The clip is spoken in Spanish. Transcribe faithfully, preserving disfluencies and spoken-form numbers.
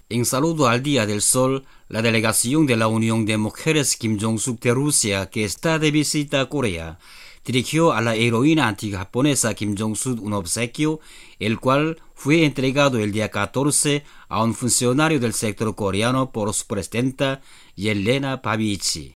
En saludo al Día del Sol, la delegación de la Unión de Mujeres Kim Jong-suk de Rusia, que está de visita a Corea, dirigió a la heroína antijaponesa Kim Jong-suk un obsequio, el cual fue entregado el día catorce a un funcionario del sector coreano por su presidenta Yelena Babichi.